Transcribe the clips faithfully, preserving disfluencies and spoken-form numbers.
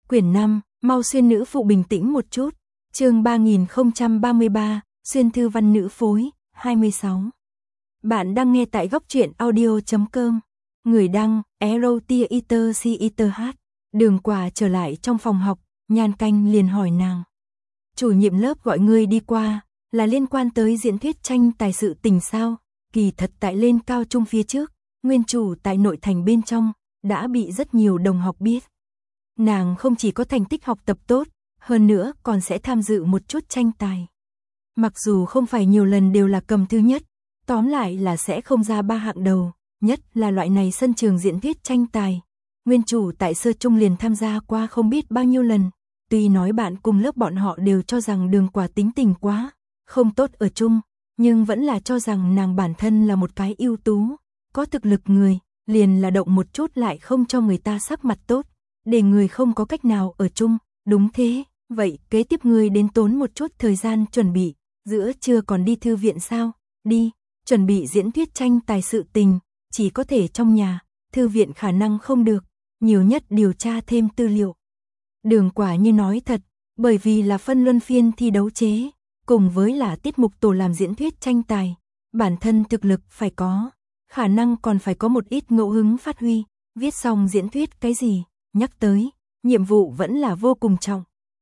Quyển năm, mau xuyên nữ phụ bình tĩnh một chút. Chương ba nghìn không trăm ba mươi ba, xuyên thư văn nữ phối, hai mươi sáu. Bạn đang nghe tại góc truyện audio chấm com. Người đăng, Erotiater Citer H. Đường Quả trở lại trong phòng học, Nhan Canh liền hỏi nàng. Chủ nhiệm lớp gọi ngươi đi qua, là liên quan tới diễn thuyết tranh tài sự tình sao? Kỳ thật tại lên cao trung phía trước, nguyên chủ tại nội thành bên trong, đã bị rất nhiều đồng học biết. Nàng không chỉ có thành tích học tập tốt, hơn nữa còn sẽ tham dự một chút tranh tài. Mặc dù không phải nhiều lần đều là cầm thứ nhất, tóm lại là sẽ không ra ba hạng đầu, nhất là loại này sân trường diễn thuyết tranh tài. Nguyên chủ tại sơ trung liền tham gia qua không biết bao nhiêu lần, tuy nói bạn cùng lớp bọn họ đều cho rằng Đường Quả tính tình quá, không tốt ở chung, nhưng vẫn là cho rằng nàng bản thân là một cái ưu tú, có thực lực người, liền là động một chút lại không cho người ta sắc mặt tốt, để người không có cách nào ở chung. Đúng thế, vậy kế tiếp người đến tốn một chút thời gian chuẩn bị, giữa trưa còn đi thư viện sao? Đi, chuẩn bị diễn thuyết tranh tài sự tình, chỉ có thể trong nhà, thư viện khả năng không được, nhiều nhất điều tra thêm tư liệu. Đường Quả như nói thật, bởi vì là phân luân phiên thi đấu chế, cùng với là tiết mục tổ làm diễn thuyết tranh tài, bản thân thực lực phải có, khả năng còn phải có một ít ngẫu hứng phát huy, viết xong diễn thuyết cái gì, nhắc tới, nhiệm vụ vẫn là vô cùng trọng.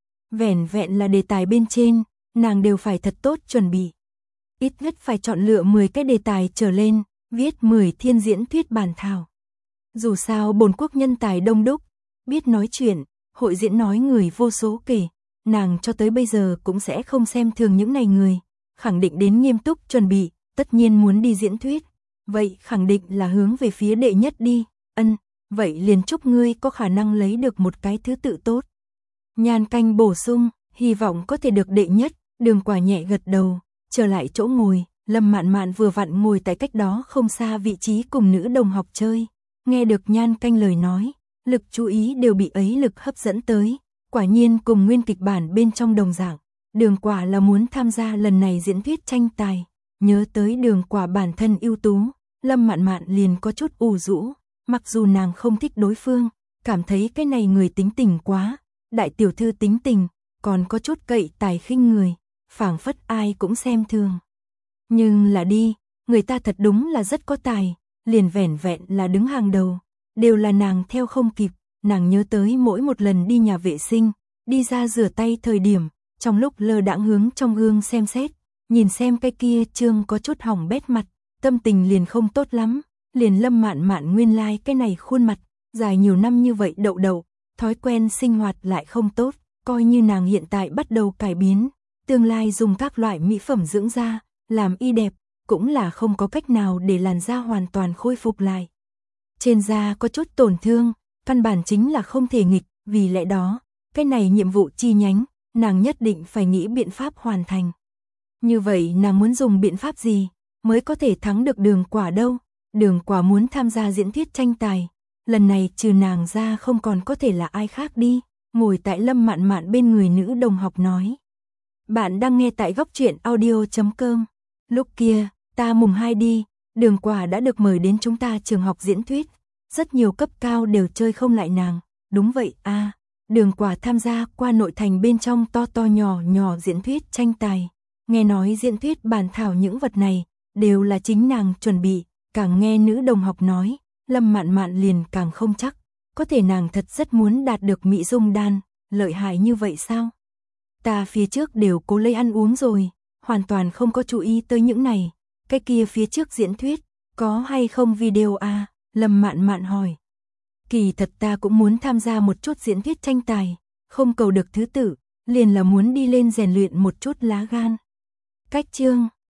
Vẻn vẹn là đề tài bên trên, nàng đều phải thật tốt chuẩn bị. Ít nhất phải chọn lựa mười cái đề tài trở lên, viết mười thiên diễn thuyết bản thảo. Dù sao bổn quốc nhân tài đông đúc, biết nói chuyện, hội diễn nói người vô số kể, nàng cho tới bây giờ cũng sẽ không xem thường những này người, khẳng định đến nghiêm túc chuẩn bị, tất nhiên muốn đi diễn thuyết, vậy khẳng định là hướng về phía đệ nhất đi, ân, vậy liền chúc ngươi có khả năng lấy được một cái thứ tự tốt. Nhan Canh bổ sung, hy vọng có thể được đệ nhất. Đường Quả nhẹ gật đầu, trở lại chỗ ngồi, Lâm Mạn Mạn vừa vặn ngồi tại cách đó không xa vị trí cùng nữ đồng học chơi, nghe được Nhan Canh lời nói, lực chú ý đều bị ấy lực hấp dẫn tới, quả nhiên cùng nguyên kịch bản bên trong đồng dạng, Đường Quả là muốn tham gia lần này diễn thuyết tranh tài, nhớ tới Đường Quả bản thân ưu tú, Lâm Mạn Mạn liền có chút ủ rũ, mặc dù nàng không thích đối phương, cảm thấy cái này người tính tình quá, đại tiểu thư tính tình, còn có chút cậy tài khinh người, phảng phất ai cũng xem thường. Nhưng là đi, người ta thật đúng là rất có tài, liền vẻn vẹn là đứng hàng đầu, đều là nàng theo không kịp, nàng nhớ tới mỗi một lần đi nhà vệ sinh, đi ra rửa tay thời điểm, trong lúc lơ đãng hướng trong gương xem xét, nhìn xem cái kia trương có chút hỏng bét mặt, tâm tình liền không tốt lắm, liền Lâm Mạn Mạn nguyên lai like cái này khuôn mặt, dài nhiều năm như vậy đậu đậu, thói quen sinh hoạt lại không tốt, coi như nàng hiện tại bắt đầu cải biến, tương lai dùng các loại mỹ phẩm dưỡng da, làm y đẹp, cũng là không có cách nào để làn da hoàn toàn khôi phục lại. Trên da có chút tổn thương, căn bản chính là không thể nghịch, vì lẽ đó, cái này nhiệm vụ chi nhánh, nàng nhất định phải nghĩ biện pháp hoàn thành. Như vậy nàng muốn dùng biện pháp gì, mới có thể thắng được Đường Quả đâu? Đường Quả muốn tham gia diễn thuyết tranh tài, lần này trừ nàng ra không còn có thể là ai khác đi, ngồi tại Lâm Mạn Mạn bên người nữ đồng học nói. Bạn đang nghe tại góc truyện audio chấm com. Lúc kia, ta mùng hai đi, Đường Quả đã được mời đến chúng ta trường học diễn thuyết, rất nhiều cấp cao đều chơi không lại nàng, đúng vậy a à, Đường Quả tham gia qua nội thành bên trong to to nhỏ nhỏ diễn thuyết tranh tài, nghe nói diễn thuyết bản thảo những vật này, đều là chính nàng chuẩn bị, càng nghe nữ đồng học nói, Lâm Mạn Mạn liền càng không chắc, có thể nàng thật rất muốn đạt được mỹ dung đan, lợi hại như vậy sao? Ta phía trước đều cố lấy ăn uống rồi, hoàn toàn không có chú ý tới những này, cái kia phía trước diễn thuyết, có hay không video à? Lâm Mạn Mạn hỏi. Kỳ thật ta cũng muốn tham gia một chút diễn thuyết tranh tài, không cầu được thứ tự, liền là muốn đi lên rèn luyện một chút lá gan. Cách chương